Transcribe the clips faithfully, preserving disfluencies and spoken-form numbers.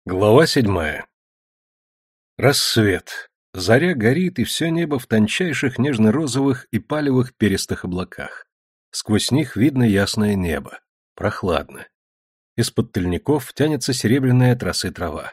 Глава седьмая. Рассвет. Заря горит, и все небо в тончайших нежно-розовых и палевых перистых облаках. Сквозь них видно ясное небо. Прохладно. Из-под тыльников тянется серебряная от росы трава.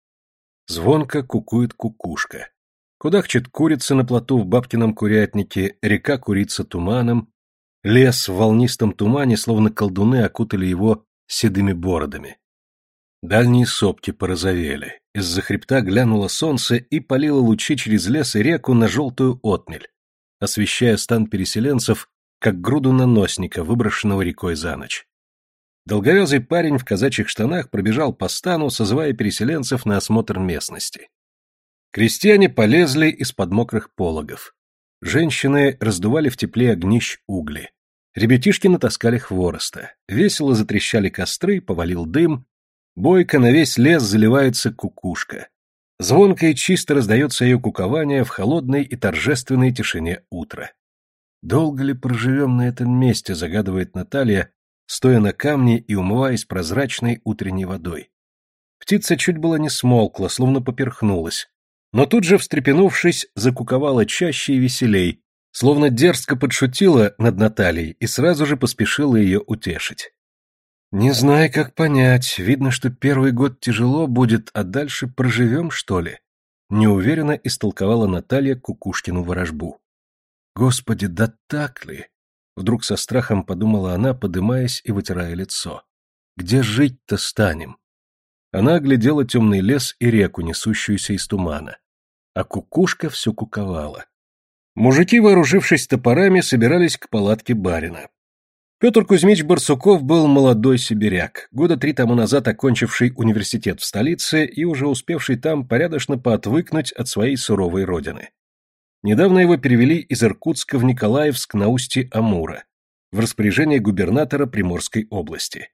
Звонко кукует кукушка. Кудахчет курица на плоту в бабкином курятнике, река курится туманом, лес в волнистом тумане, словно колдуны окутали его седыми бородами. Дальние сопки порозовели, из-за хребта глянуло солнце и палило лучи через лес и реку на желтую отмель, освещая стан переселенцев, как груду наносника, выброшенного рекой за ночь. Долговязый парень в казачьих штанах пробежал по стану, созывая переселенцев на осмотр местности. Крестьяне полезли из-под мокрых пологов. Женщины раздували в тепле огнищ угли. Ребятишки натаскали хвороста. Весело затрещали костры, повалил дым. Бойко на весь лес заливается кукушка. Звонко и чисто раздается ее кукование в холодной и торжественной тишине утра. «Долго ли проживем на этом месте?» — загадывает Наталья, стоя на камне и умываясь прозрачной утренней водой. Птица чуть было не смолкла, словно поперхнулась, но тут же, встрепенувшись, закуковала чаще и веселей, словно дерзко подшутила над Натальей и сразу же поспешила ее утешить. «Не знаю, как понять. Видно, что первый год тяжело будет, а дальше проживем, что ли?» Неуверенно истолковала Наталья кукушкину ворожбу. «Господи, да так ли?» Вдруг со страхом подумала она, подымаясь и вытирая лицо. «Где жить-то станем?» Она оглядела темный лес и реку, несущуюся из тумана. А кукушка все куковала. Мужики, вооружившись топорами, собирались к палатке барина. Петр Кузьмич Барсуков был молодой сибиряк, года три тому назад окончивший университет в столице и уже успевший там порядочно поотвыкнуть от своей суровой родины. Недавно его перевели из Иркутска в Николаевск на устье Амура, в распоряжение губернатора Приморской области.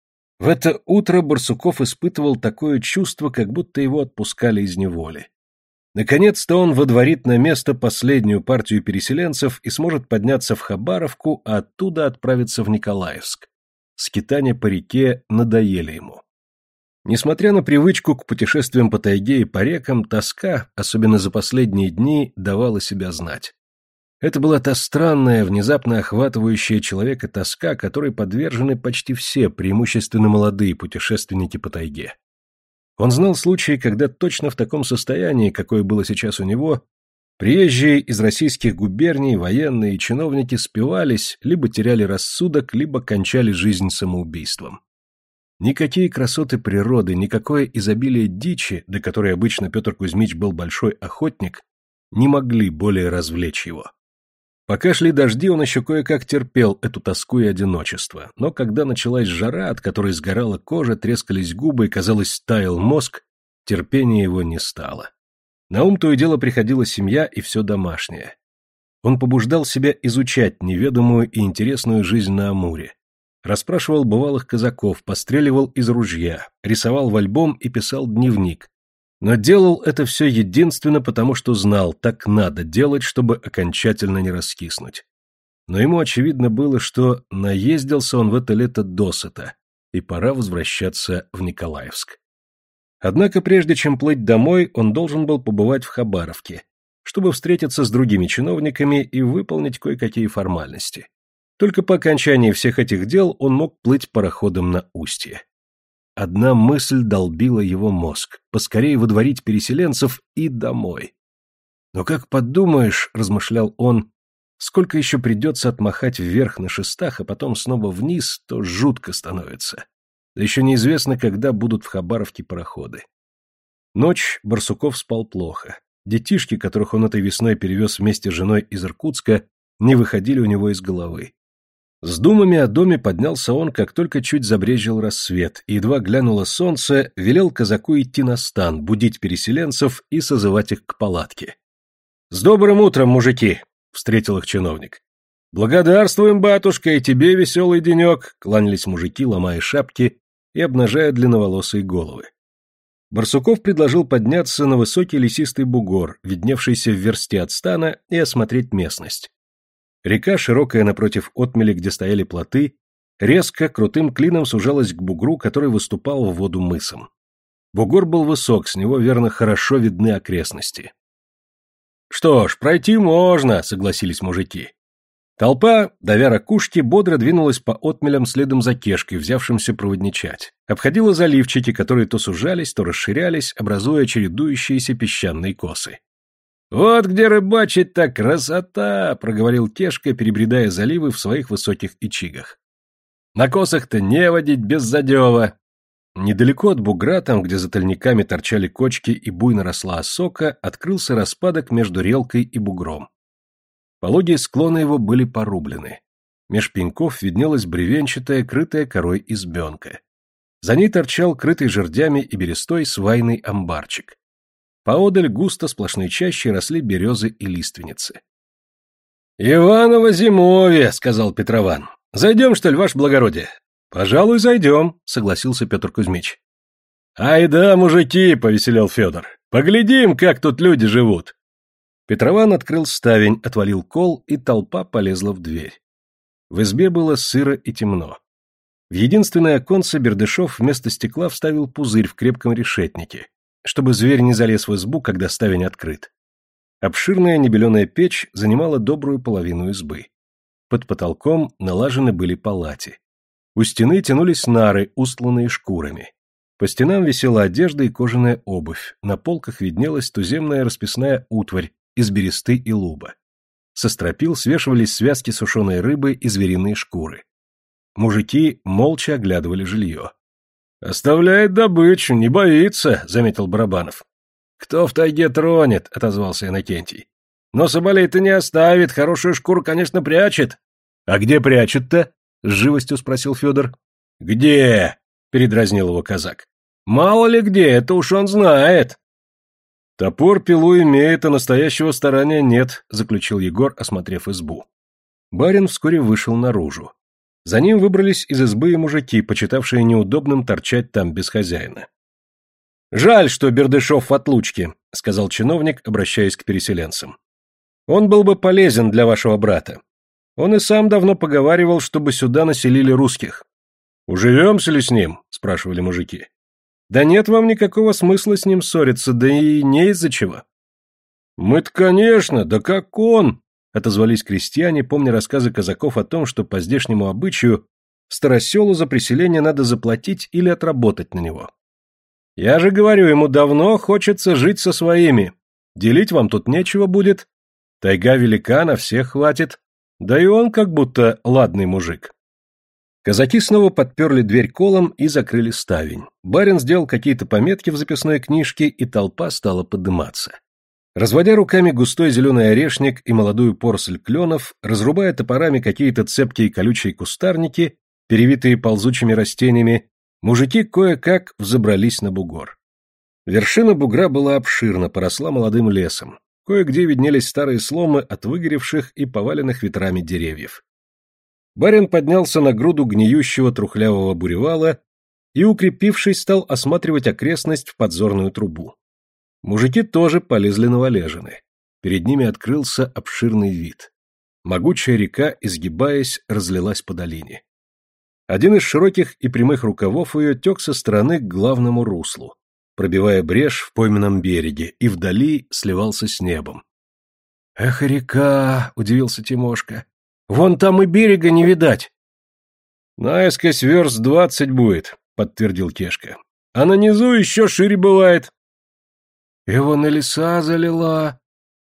В это утро Барсуков испытывал такое чувство, как будто его отпускали из неволи. Наконец-то он водворит на место последнюю партию переселенцев и сможет подняться в Хабаровку, а оттуда отправиться в Николаевск. Скитания по реке надоели ему. Несмотря на привычку к путешествиям по тайге и по рекам, тоска, особенно за последние дни, давала себя знать. Это была та странная, внезапно охватывающая человека тоска, которой подвержены почти все, преимущественно молодые путешественники по тайге. Он знал случаи, когда точно в таком состоянии, какое было сейчас у него, приезжие из российских губерний, военные и чиновники спивались, либо теряли рассудок, либо кончали жизнь самоубийством. Никакие красоты природы, никакое изобилие дичи, до которой обычно Петр Кузьмич был большой охотник, не могли более развлечь его. Пока шли дожди, он еще кое-как терпел эту тоску и одиночество, но когда началась жара, от которой сгорала кожа, трескались губы и, казалось, таял мозг, терпения его не стало. На ум то и дело приходила семья и все домашнее. Он побуждал себя изучать неведомую и интересную жизнь на Амуре, расспрашивал бывалых казаков, постреливал из ружья, рисовал в альбом и писал дневник. Но делал это все единственно потому, что знал, так надо делать, чтобы окончательно не раскиснуть. Но ему очевидно было, что наездился он в это лето досыта, и пора возвращаться в Николаевск. Однако прежде чем плыть домой, он должен был побывать в Хабаровке, чтобы встретиться с другими чиновниками и выполнить кое-какие формальности. Только по окончании всех этих дел он мог плыть пароходом на устье. Одна мысль долбила его мозг — поскорее водворить переселенцев и домой. Но как подумаешь, — размышлял он, — сколько еще придется отмахать вверх на шестах, а потом снова вниз, то жутко становится. Да еще неизвестно, когда будут в Хабаровке пароходы. Ночь Барсуков спал плохо. Детишки, которых он этой весной перевез вместе с женой из Иркутска, не выходили у него из головы. С думами о доме поднялся он, как только чуть забрезжил рассвет, и едва глянуло солнце, велел казаку идти на стан, будить переселенцев и созывать их к палатке. — С добрым утром, мужики! — встретил их чиновник. — Благодарствуем, батюшка, и тебе веселый денек! — кланялись мужики, ломая шапки и обнажая длинноволосые головы. Барсуков предложил подняться на высокий лесистый бугор, видневшийся в версте от стана, и осмотреть местность. Река, широкая напротив отмели, где стояли плоты, резко, крутым клином сужалась к бугру, который выступал в воду мысом. Бугор был высок, с него, верно, хорошо видны окрестности. «Что ж, пройти можно», — согласились мужики. Толпа, давя ракушки, бодро двинулась по отмелям следом за Кешкой, взявшимся проводничать. Обходила заливчики, которые то сужались, то расширялись, образуя чередующиеся песчаные косы. «Вот где рыбачить-то красота!» — проговорил Кешка, перебредая заливы в своих высоких ичигах. «На косах-то не водить без задева!» Недалеко от бугра, там, где за тольниками торчали кочки и буйно росла осока, открылся распадок между релкой и бугром. Пологие склоны его были порублены. Меж пеньков виднелась бревенчатая, крытая корой избенка. За ней торчал крытый жердями и берестой свайный амбарчик. Поодаль густо сплошной чащей росли березы и лиственницы. «Иваново зимовье», — сказал Петрован. «Зайдем, что ли, ваше благородие?» «Пожалуй, зайдем», — согласился Петр Кузьмич. «Ай да, мужики», — повеселел Федор. «Поглядим, как тут люди живут». Петрован открыл ставень, отвалил кол, и толпа полезла в дверь. В избе было сыро и темно. В единственное оконце Бердышев вместо стекла вставил пузырь в крепком решетнике, чтобы зверь не залез в избу, когда ставень открыт. Обширная небеленая печь занимала добрую половину избы. Под потолком налажены были палати. У стены тянулись нары, устланные шкурами. По стенам висела одежда и кожаная обувь, на полках виднелась туземная расписная утварь из бересты и луба. Со стропил свешивались связки сушеной рыбы и звериные шкуры. Мужики молча оглядывали жилье. «Оставляет добычу, не боится», — заметил Барабанов. «Кто в тайге тронет?» — отозвался Иннокентий. «Но соболей-то не оставит, хорошую шкуру, конечно, прячет». «А где прячет-то?» — с живостью спросил Федор. «Где?» — передразнил его казак. «Мало ли где, это уж он знает». «Топор пилу имеет, а настоящего старания нет», — заключил Егор, осмотрев избу. Барин вскоре вышел наружу. За ним выбрались из избы и мужики, почитавшие неудобным торчать там без хозяина. «Жаль, что Бердышев в отлучке», — сказал чиновник, обращаясь к переселенцам. «Он был бы полезен для вашего брата. Он и сам давно поговаривал, чтобы сюда населили русских». «Уживемся ли с ним?» — спрашивали мужики. «Да нет вам никакого смысла с ним ссориться, да и не из-за чего». «Мы-то, конечно, да как он!» — отозвались крестьяне, помня рассказы казаков о том, что по здешнему обычаю староселу за приселение надо заплатить или отработать на него. «Я же говорю, ему давно хочется жить со своими. Делить вам тут нечего будет. Тайга велика, на всех хватит. Да и он как будто ладный мужик». Казаки снова подперли дверь колом и закрыли ставень. Барин сделал какие-то пометки в записной книжке, и толпа стала подниматься. Разводя руками густой зеленый орешник и молодую поросль кленов, разрубая топорами какие-то цепкие колючие кустарники, перевитые ползучими растениями, мужики кое-как взобрались на бугор. Вершина бугра была обширна, поросла молодым лесом. Кое-где виднелись старые сломы от выгоревших и поваленных ветрами деревьев. Барин поднялся на груду гниющего трухлявого буревала и, укрепившись, стал осматривать окрестность в подзорную трубу. Мужики тоже полезли на валежины. Перед ними открылся обширный вид. Могучая река, изгибаясь, разлилась по долине. Один из широких и прямых рукавов ее тек со стороны к главному руслу, пробивая брешь в пойменном береге, и вдали сливался с небом. «Эх, река!» — удивился Тимошка. «Вон там и берега не видать!» «Наискось верст двадцать будет», — подтвердил Кешка. «А на низу еще шире бывает». «И вон и леса залила.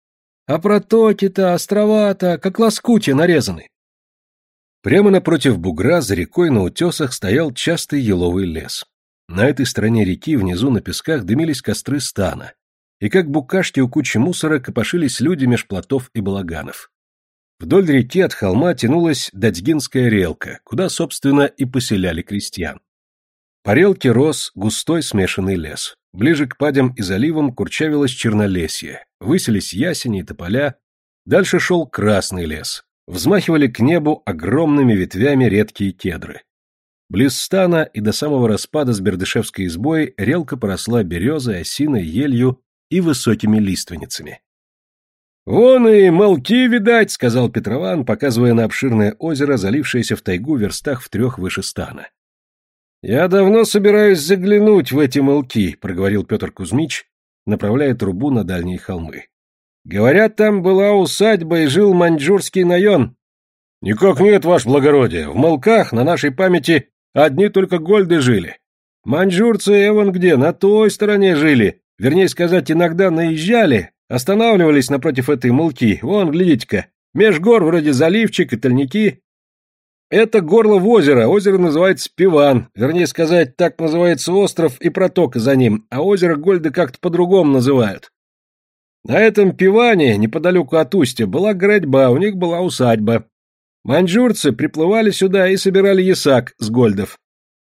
А протоки-то, острова-то, как лоскути нарезаны». Прямо напротив бугра, за рекой на утесах, стоял частый еловый лес. На этой стороне реки внизу на песках дымились костры стана, и как букашки у кучи мусора копошились люди меж плотов и балаганов. Вдоль реки от холма тянулась Дацгинская релка, куда, собственно, и поселяли крестьян. По релке рос густой смешанный лес. Ближе к падям и заливам курчавилось чернолесье, высились ясени и тополя, дальше шел красный лес, взмахивали к небу огромными ветвями редкие кедры. Близ стана и до самого распада с Бердышевской избой релка поросла березой, осиной, елью и высокими лиственницами. «Вон и молки, видать», — сказал Петрован, показывая на обширное озеро, залившееся в тайгу в верстах в трех выше стана. Я давно собираюсь заглянуть в эти мылки, проговорил Петр Кузьмич, направляя трубу на дальние холмы. Говорят, там была усадьба и жил маньчжурский наен. Никак нет, ваше благородие, в мылках на нашей памяти одни только гольды жили. Маньчжурцы эвон где, на той стороне жили, вернее сказать, иногда наезжали, останавливались напротив этой мылки, вон, глядите-ка, меж гор вроде заливчик и тальники. Это горло в озеро, озеро называется Пиван, вернее сказать, так называется остров и протока за ним, а озеро Гольды как-то по-другому называют. На этом Пиване, неподалеку от устья, была городьба, у них была усадьба. Маньчжурцы приплывали сюда и собирали ясак с гольдов.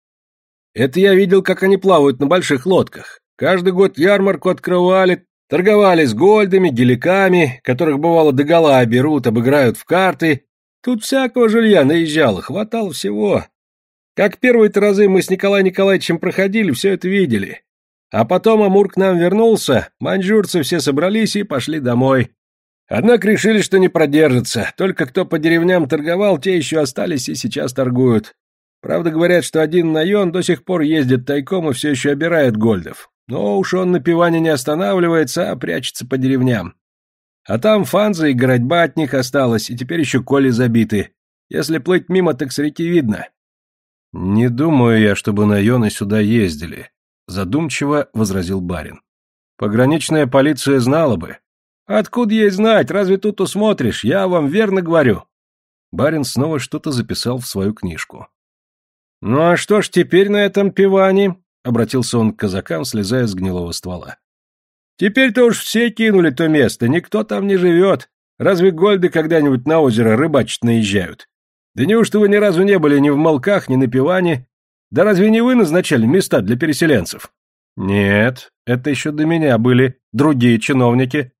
Это я видел, как они плавают на больших лодках. Каждый год ярмарку открывали, торговали с гольдами, геликами, которых бывало догола берут, обыграют в карты. Тут всякого жилья наезжало, хватало всего. Как первые-то разы мы с Николаем Николаевичем проходили, все это видели. А потом Амур к нам вернулся, маньчжурцы все собрались и пошли домой. Однако решили, что не продержатся, только кто по деревням торговал, те еще остались и сейчас торгуют. Правда, говорят, что один наен до сих пор ездит тайком и все еще обирает гольдов. Но уж он на Пиване не останавливается, а прячется по деревням. А там фанза и городьба от них осталось, и теперь еще коли забиты. Если плыть мимо, так с реки видно. Не думаю я, чтобы наены сюда ездили, задумчиво возразил барин. Пограничная полиция знала бы. Откуда ей знать, разве тут усмотришь, я вам верно говорю. Барин снова что-то записал в свою книжку. Ну а что ж теперь на этом Пиване? Обратился он к казакам, слезая с гнилого ствола. Теперь-то уж все кинули то место, никто там не живет. Разве гольды когда-нибудь на озеро рыбачить наезжают? Да неужто вы ни разу не были ни в Мылках, ни на Пиване? Да разве не вы назначали места для переселенцев? Нет, это еще до меня были другие чиновники.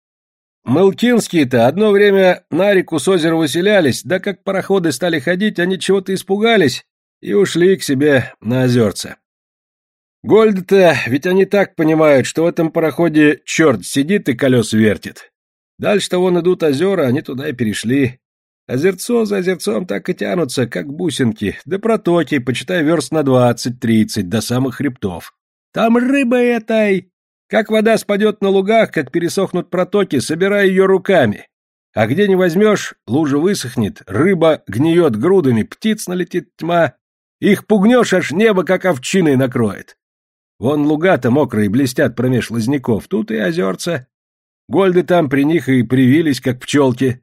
Мылкинские-то одно время на реку с озера выселялись, да как пароходы стали ходить, они чего-то испугались и ушли к себе на озерце. Гольды-то, ведь они так понимают, что в этом пароходе черт сидит и колеса вертит. Дальше-то вон идут озера, они туда и перешли. Озерцо за озерцом так и тянутся, как бусинки, да протоки, почитай верст на двадцать-тридцать, до самых хребтов. Там рыба этой! Как вода спадет на лугах, как пересохнут протоки, собирай ее руками. А где не возьмешь, лужа высохнет, рыба гниет грудами, птиц налетит тьма. Их пугнешь, аж небо как овчиной накроет. Вон луга-то мокрые блестят промеж лозняков, тут и озерца. Гольды там при них и привились, как пчелки.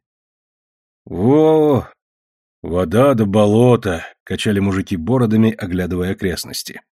Во, вода да болото, качали мужики бородами, оглядывая окрестности.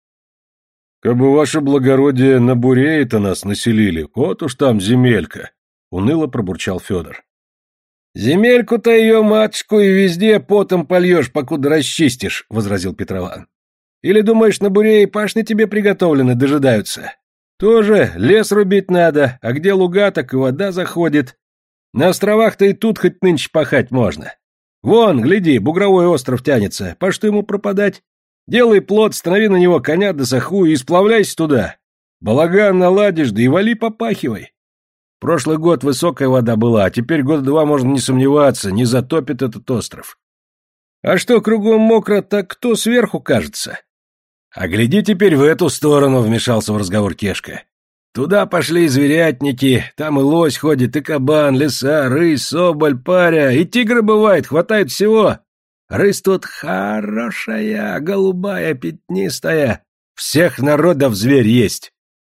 Кабы ваше благородие на Бурее-то нас населили, вот уж там земелька, уныло пробурчал Федор. Земельку-то ее, матушку, и везде потом польешь, покуда расчистишь, возразил Петрован. Или думаешь, на Бурее пашни тебе приготовлены, дожидаются? Тоже лес рубить надо, а где луга, так и вода заходит. На островах-то и тут хоть нынче пахать можно. Вон, гляди, бугровой остров тянется, по что ему пропадать? Делай плот, станови на него коня да саху и сплавляйся туда. Балаган наладишь, да и вали попахивай. Прошлый год высокая вода была, а теперь года два можно не сомневаться, не затопит этот остров. А что кругом мокро, так кто сверху кажется? А гляди теперь в эту сторону, вмешался в разговор Кешка. Туда пошли зверятники, там и лось ходит, и кабан, лиса, рысь, соболь, паря, и тигры бывает, хватает всего. Рысь тут хорошая, голубая, пятнистая, всех народов зверь есть.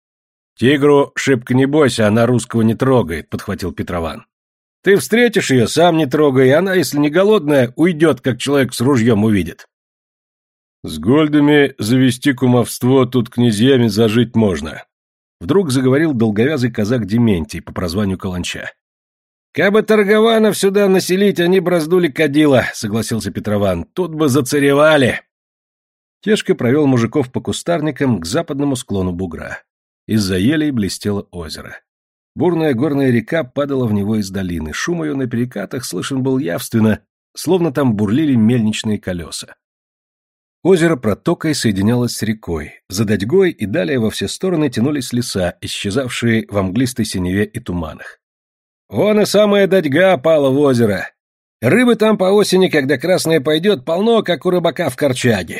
Тигру шибко не бойся, она русского не трогает, подхватил Петрован. Ты встретишь ее, сам не трогай, и она, если не голодная, уйдет, как человек с ружьем увидит. С гольдами завести кумовство, тут князьями зажить можно. Вдруг заговорил долговязый казак Дементий по прозванию Каланча. «Кабы торгованов сюда населить, они б раздули кадила», — согласился Петрован. «Тут бы зацаревали». Кешка провел мужиков по кустарникам к западному склону бугра. Из-за елей блестело озеро. Бурная горная река падала в него из долины. Шум ее на перекатах слышен был явственно, словно там бурлили мельничные колеса. Озеро протокой соединялось с рекой. За Дадьгой и далее во все стороны тянулись леса, исчезавшие в мглистой синеве и туманах. Вон и самая Дадьга пала в озеро. Рыбы там по осени, когда красная пойдет, полно, как у рыбака в корчаге.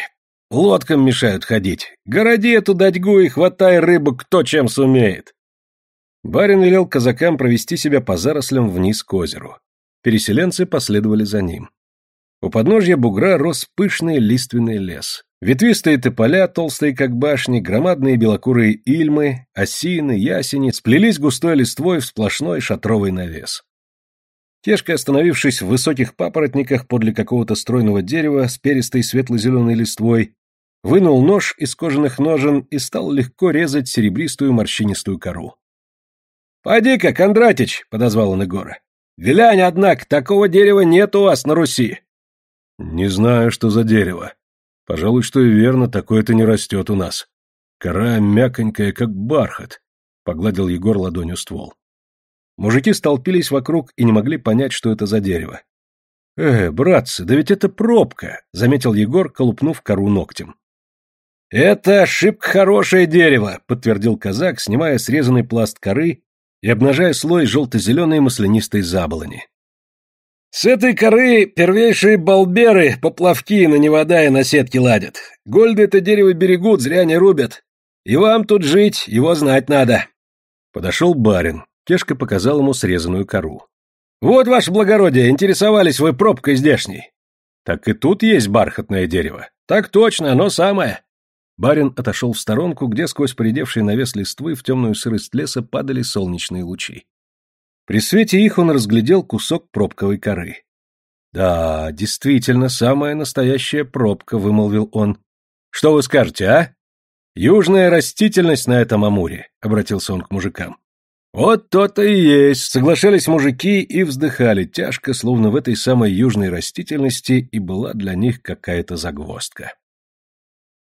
Лодкам мешают ходить. Городи эту дадьгу и хватай рыбу кто чем сумеет. Барин велел казакам провести себя по зарослям вниз к озеру. Переселенцы последовали за ним. У подножья бугра рос пышный лиственный лес. Ветвистые тополя, толстые как башни, громадные белокурые ильмы, осины, ясени сплелись густой листвой в сплошной шатровый навес. Тешка, остановившись в высоких папоротниках подле какого-то стройного дерева с перистой светло-зеленой листвой, вынул нож из кожаных ножен и стал легко резать серебристую морщинистую кору. — Поди-ка, Кондратич, — подозвал он Егора. — Глянь, однако, такого дерева нет у вас на Руси. — Не знаю, что за дерево. Пожалуй, что и верно, такое-то не растет у нас. Кора мяконькая, как бархат, — погладил Егор ладонью ствол. Мужики столпились вокруг и не могли понять, что это за дерево. — Э, братцы, да ведь это пробка, — заметил Егор, колупнув кору ногтем. — Это шибко хорошее дерево, — подтвердил казак, снимая срезанный пласт коры и обнажая слой желто-зеленой маслянистой заболони. С этой коры первейшие балберы поплавки на невода и на сетки ладят. Гольды это дерево берегут, зря не рубят. И вам тут жить, его знать надо. Подошел барин. Кешка показал ему срезанную кору. Вот, ваше благородие, интересовались вы пробкой здешней. Так и тут есть бархатное дерево. Так точно, оно самое. Барин отошел в сторонку, где сквозь поредевший навес листвы в темную сырость леса падали солнечные лучи. При свете их он разглядел кусок пробковой коры. «Да, действительно, самая настоящая пробка», — вымолвил он. «Что вы скажете, а? Южная растительность на этом Амуре», — обратился он к мужикам. «Вот то-то и есть», — соглашались мужики и вздыхали тяжко, словно в этой самой южной растительности и была для них какая-то загвоздка.